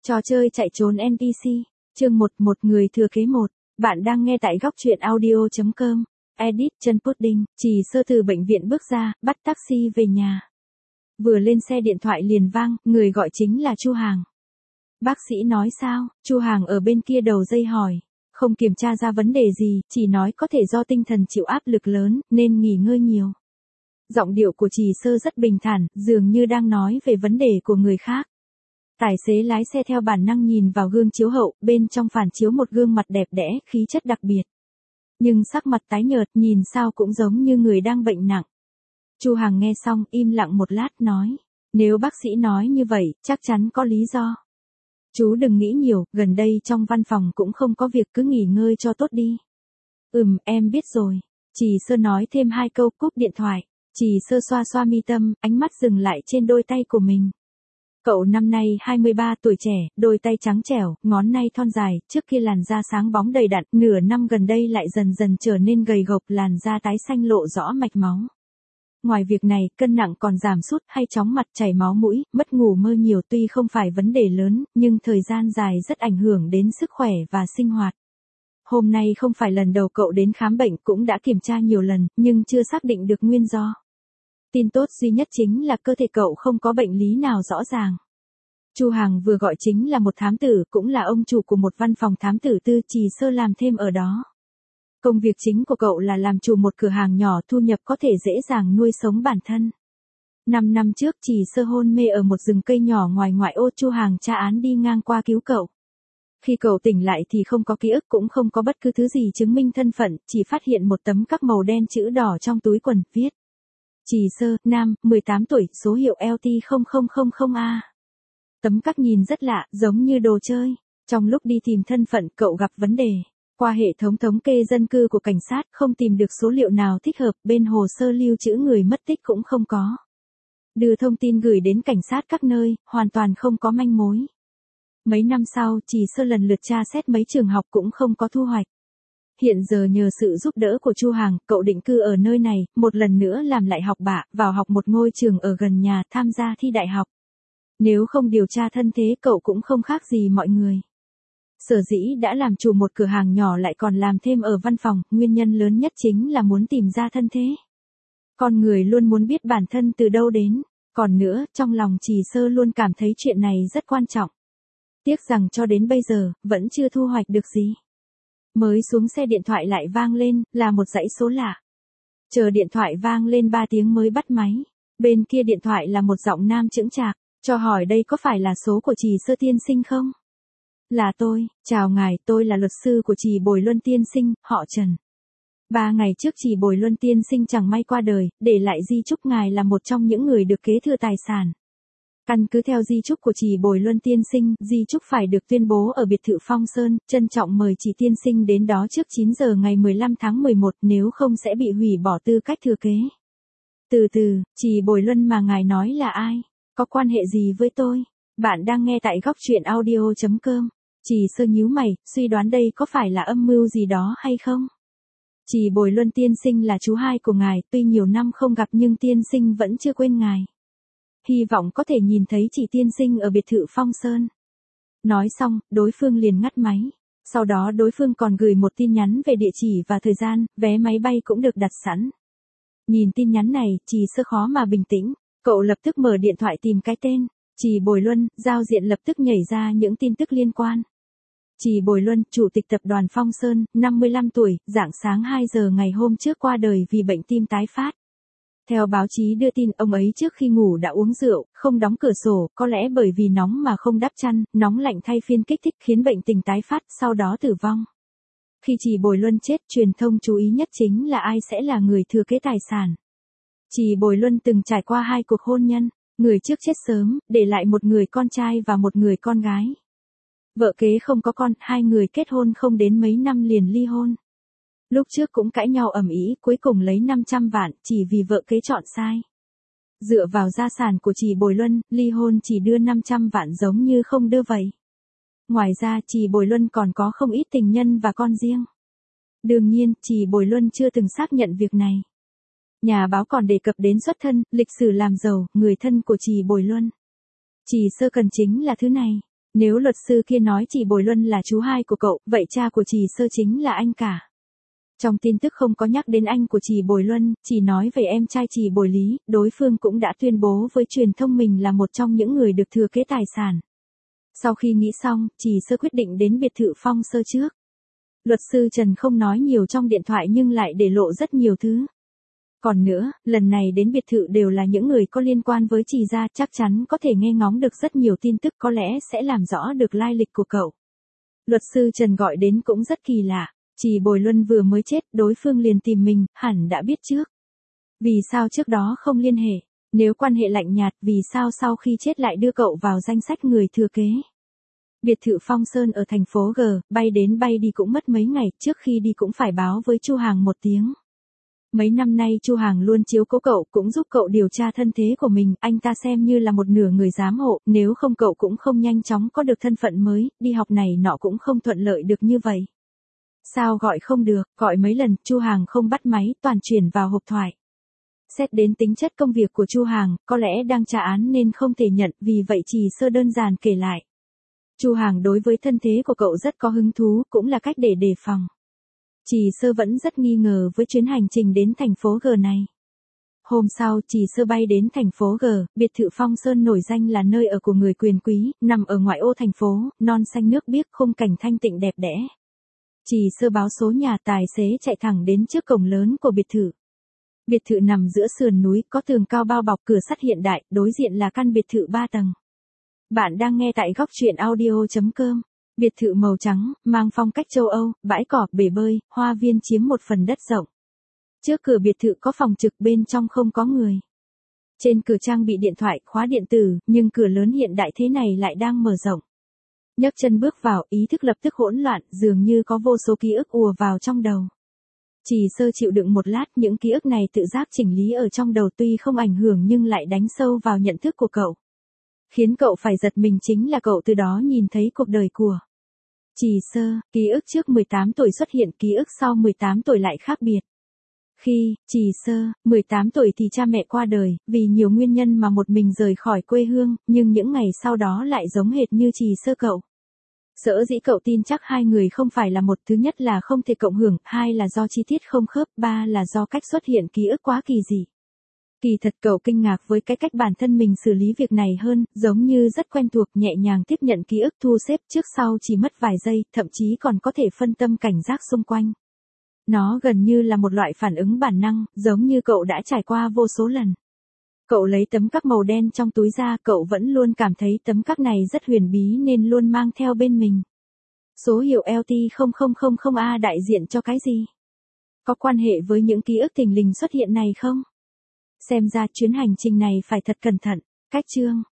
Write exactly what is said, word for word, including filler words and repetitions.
Trò chơi chạy trốn en pê xê, chương một, một người thừa kế một. Bạn đang nghe tại góc truyện audio chấm com. Edit chân pudding, Trì Sơ từ bệnh viện bước ra, bắt taxi về nhà. Vừa lên xe điện thoại liền vang, người gọi chính là Chu Hàng. Bác sĩ nói sao? Chu Hàng ở bên kia đầu dây hỏi. Không kiểm tra ra vấn đề gì, chỉ nói có thể do tinh thần chịu áp lực lớn, nên nghỉ ngơi nhiều. Giọng điệu của Trì Sơ rất bình thản, dường như đang nói về vấn đề của người khác. Tài xế lái xe theo bản năng nhìn vào gương chiếu hậu, bên trong phản chiếu một gương mặt đẹp đẽ, khí chất đặc biệt. Nhưng sắc mặt tái nhợt, nhìn sao cũng giống như người đang bệnh nặng. Chu Hàng nghe xong, im lặng một lát nói. Nếu bác sĩ nói như vậy, chắc chắn có lý do. Chú đừng nghĩ nhiều, gần đây trong văn phòng cũng không có việc, cứ nghỉ ngơi cho tốt đi. Ừm, em biết rồi. Trì Sơ nói thêm hai câu, cúp điện thoại. Trì Sơ xoa xoa mi tâm, ánh mắt dừng lại trên đôi tay của mình. Cậu năm nay hai mươi ba tuổi trẻ, đôi tay trắng trẻo, ngón tay thon dài, trước kia làn da sáng bóng đầy đặn, nửa năm gần đây lại dần dần trở nên gầy gộc, làn da tái xanh lộ rõ mạch máu. Ngoài việc này, cân nặng còn giảm sút, hay chóng mặt, chảy máu mũi, mất ngủ mơ nhiều tuy không phải vấn đề lớn, nhưng thời gian dài rất ảnh hưởng đến sức khỏe và sinh hoạt. Hôm nay không phải lần đầu cậu đến khám bệnh, cũng đã kiểm tra nhiều lần, nhưng chưa xác định được nguyên do. Tin tốt duy nhất chính là cơ thể cậu không có bệnh lý nào rõ ràng. Chu Hàng vừa gọi chính là một thám tử, cũng là ông chủ của một văn phòng thám tử tư, Trì Sơ làm thêm ở đó. Công việc chính của cậu là làm chủ một cửa hàng nhỏ, thu nhập có thể dễ dàng nuôi sống bản thân. Năm năm trước Trì Sơ hôn mê ở một rừng cây nhỏ ngoài ngoại ô, Chu Hàng tra án đi ngang qua cứu cậu. Khi cậu tỉnh lại thì không có ký ức, cũng không có bất cứ thứ gì chứng minh thân phận, chỉ phát hiện một tấm các màu đen chữ đỏ trong túi quần, viết. Trì Sơ, nam, mười tám tuổi, số hiệu L T không không không không A. Tấm các nhìn rất lạ, giống như đồ chơi. Trong lúc đi tìm thân phận, cậu gặp vấn đề. Qua hệ thống thống kê dân cư của cảnh sát, không tìm được số liệu nào thích hợp, bên hồ sơ lưu trữ người mất tích cũng không có. Đưa thông tin gửi đến cảnh sát các nơi, hoàn toàn không có manh mối. Mấy năm sau, Trì Sơ lần lượt tra xét mấy trường học cũng không có thu hoạch. Hiện giờ nhờ sự giúp đỡ của Chu Hàng, cậu định cư ở nơi này, một lần nữa làm lại học bạ, vào học một ngôi trường ở gần nhà, tham gia thi đại học. Nếu không điều tra thân thế, cậu cũng không khác gì mọi người. Sở dĩ đã làm chủ một cửa hàng nhỏ lại còn làm thêm ở văn phòng, nguyên nhân lớn nhất chính là muốn tìm ra thân thế. Con người luôn muốn biết bản thân từ đâu đến, còn nữa, trong lòng Trì Sơ luôn cảm thấy chuyện này rất quan trọng. Tiếc rằng cho đến bây giờ, vẫn chưa thu hoạch được gì. Mới xuống xe điện thoại lại vang lên, là một dãy số lạ. Chờ điện thoại vang lên ba tiếng mới bắt máy. Bên kia điện thoại là một giọng nam chững chạc, cho hỏi đây có phải là số của Trì Sơ tiên sinh không? Là tôi, chào ngài, tôi là luật sư của Trì Bồi Luân tiên sinh, họ Trần. Ba ngày trước Trì Bồi Luân tiên sinh chẳng may qua đời, để lại di chúc ngài là một trong những người được kế thừa tài sản. Căn cứ theo di chúc của Trì Bồi Luân tiên sinh, di chúc phải được tuyên bố ở biệt thự Phong Sơn, trân trọng mời Trì tiên sinh đến đó trước chín giờ ngày mười lăm tháng mười một, nếu không sẽ bị hủy bỏ tư cách thừa kế. Từ từ, Trì Bồi Luân mà ngài nói là ai? Có quan hệ gì với tôi? Bạn đang nghe tại góc truyện audio chấm com. Trì Sơ nhíu mày, suy đoán đây có phải là âm mưu gì đó hay không? Trì Bồi Luân tiên sinh là chú hai của ngài, tuy nhiều năm không gặp nhưng tiên sinh vẫn chưa quên ngài. Hy vọng có thể nhìn thấy Trì tiên sinh ở biệt thự Phong Sơn. Nói xong, đối phương liền ngắt máy. Sau đó đối phương còn gửi một tin nhắn về địa chỉ và thời gian, vé máy bay cũng được đặt sẵn. Nhìn tin nhắn này, Trì Sơ khó mà bình tĩnh. Cậu lập tức mở điện thoại tìm cái tên. Trì Bồi Luân, giao diện lập tức nhảy ra những tin tức liên quan. Trì Bồi Luân, chủ tịch tập đoàn Phong Sơn, năm mươi lăm tuổi, rạng sáng hai giờ ngày hôm trước qua đời vì bệnh tim tái phát. Theo báo chí đưa tin, ông ấy trước khi ngủ đã uống rượu, không đóng cửa sổ, có lẽ bởi vì nóng mà không đắp chăn, nóng lạnh thay phiên kích thích khiến bệnh tình tái phát, sau đó tử vong. Khi Trì Bồi Luân chết, truyền thông chú ý nhất chính là ai sẽ là người thừa kế tài sản. Trì Bồi Luân từng trải qua hai cuộc hôn nhân, người trước chết sớm, để lại một người con trai và một người con gái. Vợ kế không có con, hai người kết hôn không đến mấy năm liền ly hôn. Lúc trước cũng cãi nhau ầm ĩ, cuối cùng lấy năm trăm vạn, chỉ vì vợ kế chọn sai. Dựa vào gia sản của Trì Bồi Luân, ly hôn chỉ đưa năm trăm vạn giống như không đưa vậy. Ngoài ra, Trì Bồi Luân còn có không ít tình nhân và con riêng. Đương nhiên, Trì Bồi Luân chưa từng xác nhận việc này. Nhà báo còn đề cập đến xuất thân, lịch sử làm giàu, người thân của Trì Bồi Luân. Trì Sơ cần chính là thứ này. Nếu luật sư kia nói Trì Bồi Luân là chú hai của cậu, vậy cha của Trì Sơ chính là anh cả. Trong tin tức không có nhắc đến anh của Trì Bồi Luân, chỉ nói về em trai Trì Bồi Lý, đối phương cũng đã tuyên bố với truyền thông mình là một trong những người được thừa kế tài sản. Sau khi nghĩ xong, Trì Sơ quyết định đến biệt thự Phong Sơ trước. Luật sư Trần không nói nhiều trong điện thoại nhưng lại để lộ rất nhiều thứ. Còn nữa, lần này đến biệt thự đều là những người có liên quan với Trì gia, chắc chắn có thể nghe ngóng được rất nhiều tin tức, có lẽ sẽ làm rõ được lai lịch của cậu. Luật sư Trần gọi đến cũng rất kỳ lạ. Trì Bồi Luân vừa mới chết, đối phương liền tìm mình, hẳn đã biết trước. Vì sao trước đó không liên hệ? Nếu quan hệ lạnh nhạt, vì sao sau khi chết lại đưa cậu vào danh sách người thừa kế? Biệt thự Phong Sơn ở thành phố G, bay đến bay đi cũng mất mấy ngày, trước khi đi cũng phải báo với Chu Hàng một tiếng. Mấy năm nay Chu Hàng luôn chiếu cố cậu, cũng giúp cậu điều tra thân thế của mình, anh ta xem như là một nửa người giám hộ, nếu không cậu cũng không nhanh chóng có được thân phận mới, đi học này nọ cũng không thuận lợi được như vậy. Sao gọi không được, gọi mấy lần, Chu Hàng không bắt máy, toàn chuyển vào hộp thoại. Xét đến tính chất công việc của Chu Hàng, có lẽ đang tra án nên không thể nhận, vì vậy Trì Sơ đơn giản kể lại. Chu Hàng đối với thân thế của cậu rất có hứng thú, cũng là cách để đề phòng. Trì Sơ vẫn rất nghi ngờ với chuyến hành trình đến thành phố G này. Hôm sau, Trì Sơ bay đến thành phố G, biệt thự Phong Sơn nổi danh là nơi ở của người quyền quý, nằm ở ngoại ô thành phố, non xanh nước biếc, khung cảnh thanh tịnh đẹp đẽ. Trì Sơ báo số nhà, tài xế chạy thẳng đến trước cổng lớn của biệt thự. Biệt thự nằm giữa sườn núi, có tường cao bao bọc, cửa sắt hiện đại, đối diện là căn biệt thự ba tầng. Bạn đang nghe tại góc truyện audio chấm com. Biệt thự màu trắng, mang phong cách châu Âu, bãi cỏ, bể bơi, hoa viên chiếm một phần đất rộng. Trước cửa biệt thự có phòng trực, bên trong không có người. Trên cửa trang bị điện thoại, khóa điện tử, nhưng cửa lớn hiện đại thế này lại đang mở rộng. Nhấc chân bước vào, ý thức lập tức hỗn loạn, dường như có vô số ký ức ùa vào trong đầu. Trì Sơ chịu đựng một lát, những ký ức này tự giác chỉnh lý ở trong đầu, tuy không ảnh hưởng nhưng lại đánh sâu vào nhận thức của cậu. Khiến cậu phải giật mình chính là cậu từ đó nhìn thấy cuộc đời của Trì Sơ, ký ức trước mười tám tuổi xuất hiện, ký ức sau mười tám tuổi lại khác biệt. Khi Trì Sơ, mười tám tuổi thì cha mẹ qua đời, vì nhiều nguyên nhân mà một mình rời khỏi quê hương, nhưng những ngày sau đó lại giống hệt như Trì Sơ cậu. Sở dĩ cậu tin chắc hai người không phải là một, thứ nhất là không thể cộng hưởng, hai là do chi tiết không khớp, ba là do cách xuất hiện ký ức quá kỳ dị. Kỳ thật cậu kinh ngạc với cái cách bản thân mình xử lý việc này hơn, giống như rất quen thuộc, nhẹ nhàng tiếp nhận ký ức, thu xếp trước sau chỉ mất vài giây, thậm chí còn có thể phân tâm cảnh giác xung quanh. Nó gần như là một loại phản ứng bản năng, giống như cậu đã trải qua vô số lần. Cậu lấy tấm cắp màu đen trong túi ra, cậu vẫn luôn cảm thấy tấm cắp này rất huyền bí nên luôn mang theo bên mình. Số hiệu L T không không không không A đại diện cho cái gì? Có quan hệ với những ký ức thình lình xuất hiện này không? Xem ra chuyến hành trình này phải thật cẩn thận. Cách chương